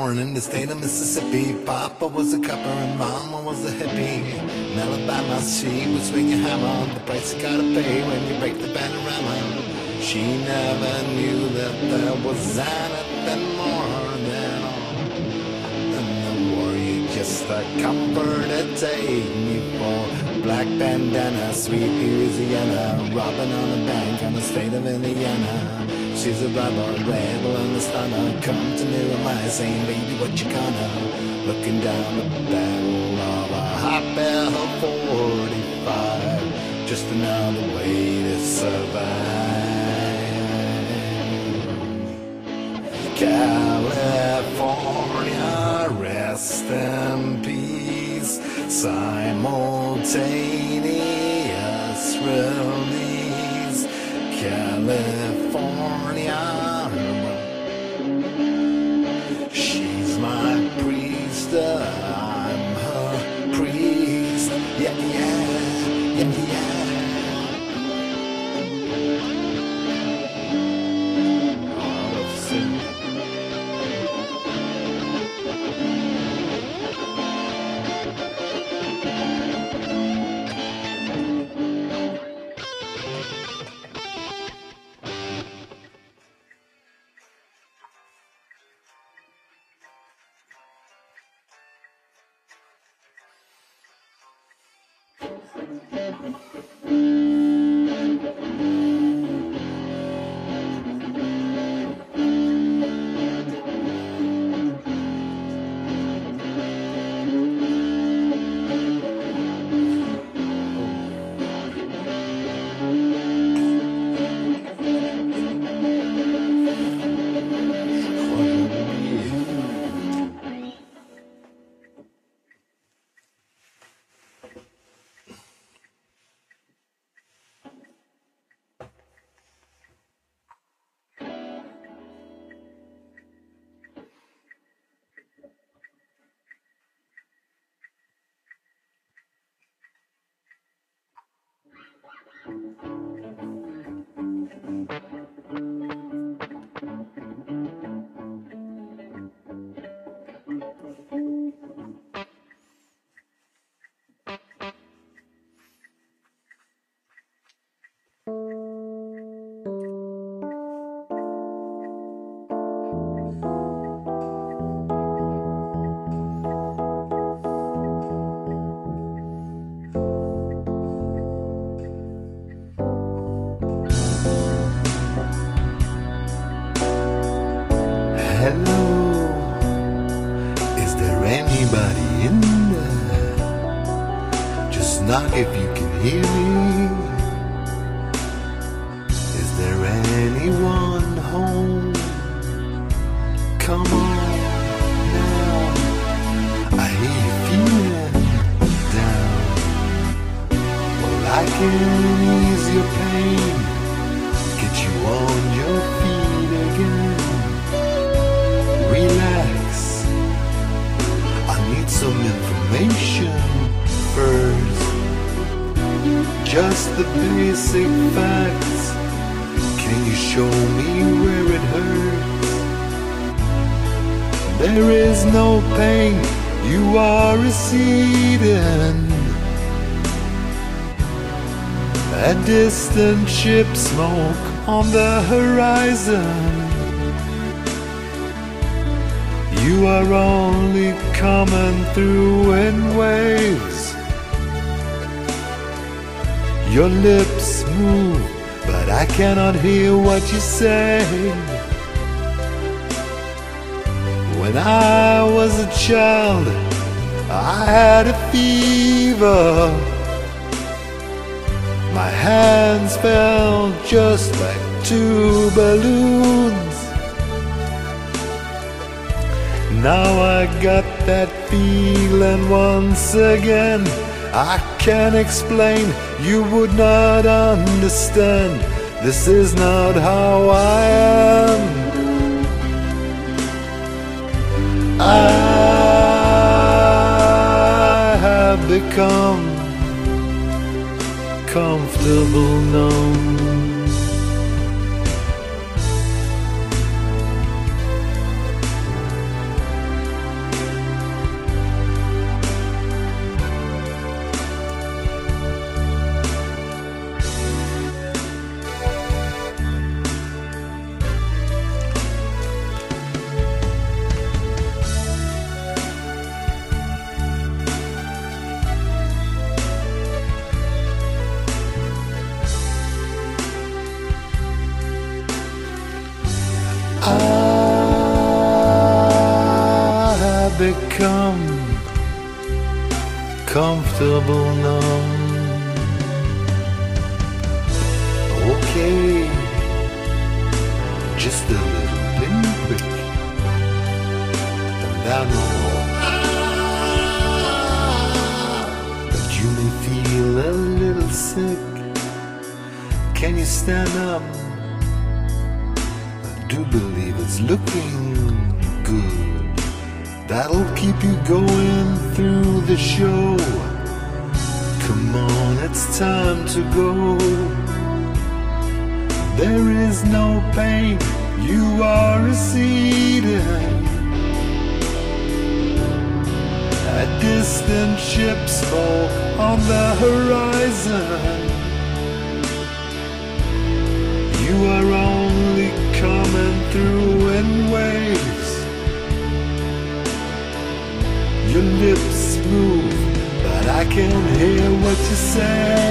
born in the state of Mississippi. Papa was a copper and Mama was a hippie. In Alabama, she would swing a hammer. The price you gotta pay when you break the panorama. She never knew that there was anything more than all than the warrior, just a comfort to take me for. Black bandana, sweet Louisiana, robbing on a bank in the state of Indiana. She's a rebel and a stunner. Come to Miramar saying, baby, what you gonna? Looking down the barrel of a hot bell 45. Just another way to survive. California, rest in peace. Simultaneous release. California, she's my priest, I'm her priest. Yeah, yeah, yeah, yeah. Heart of sin. Hello, is there anybody in there? Just knock if you can hear me. Is there anyone home? Come on now, I hear you feeling down. Well, I can ease your pain, get you on your feet again. Relax, I need some information first. Just the basic facts. Can you show me where it hurts? There is no pain, you are receding. A distant ship, smoke on the horizon. You are only coming through in waves. Your lips move, but I cannot hear what you say. When I was a child, I had a fever. My hands felt just like two balloons. Now I got that feeling once again. I can't explain, you would not understand. This is not how I am. I have become comfortable numb. I become comfortable numb. Okay, just a little pinprick, and I know. But you may feel a little sick. Can you stand up? I do believe it's looking good. That'll keep you going through the show. Come on, it's time to go. There is no pain, you are receding. A distant ship smoke on the horizon. You are only coming through in waves. Your lips move, but I can hear what you say.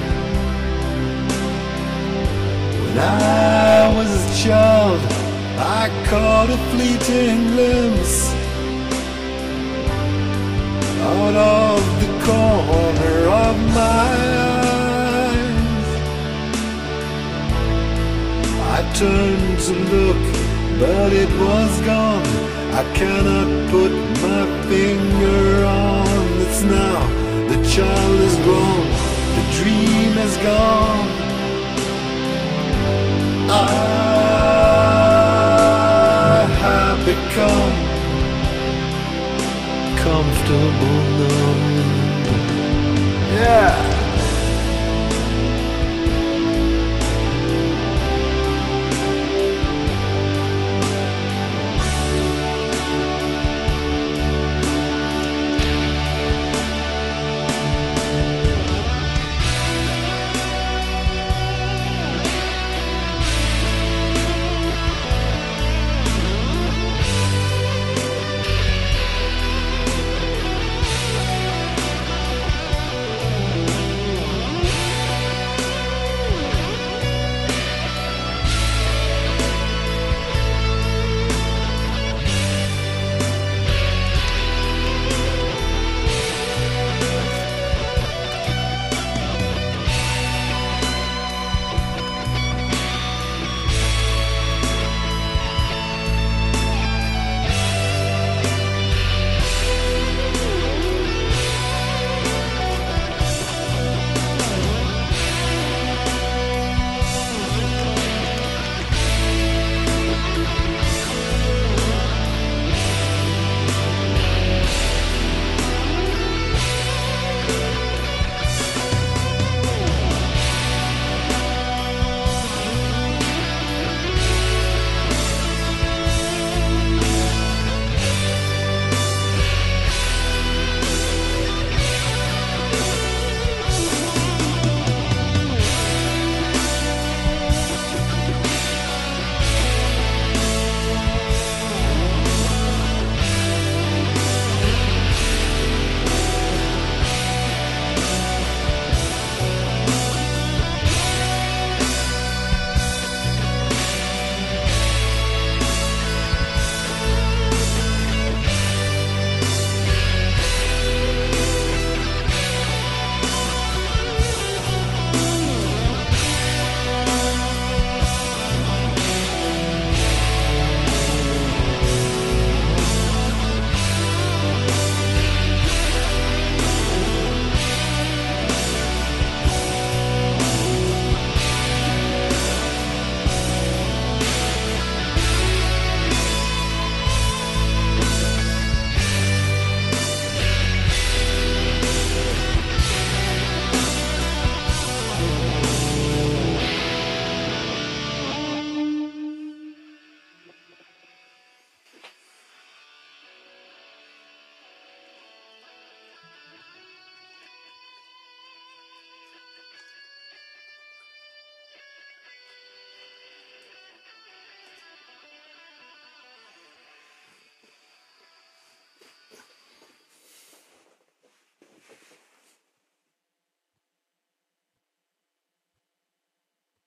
When I was a child, I caught a fleeting glimpse out of the corner of my eyes. I turned to look, but it was gone. I cannot put my finger on. It's now, the child is grown, the dream is gone.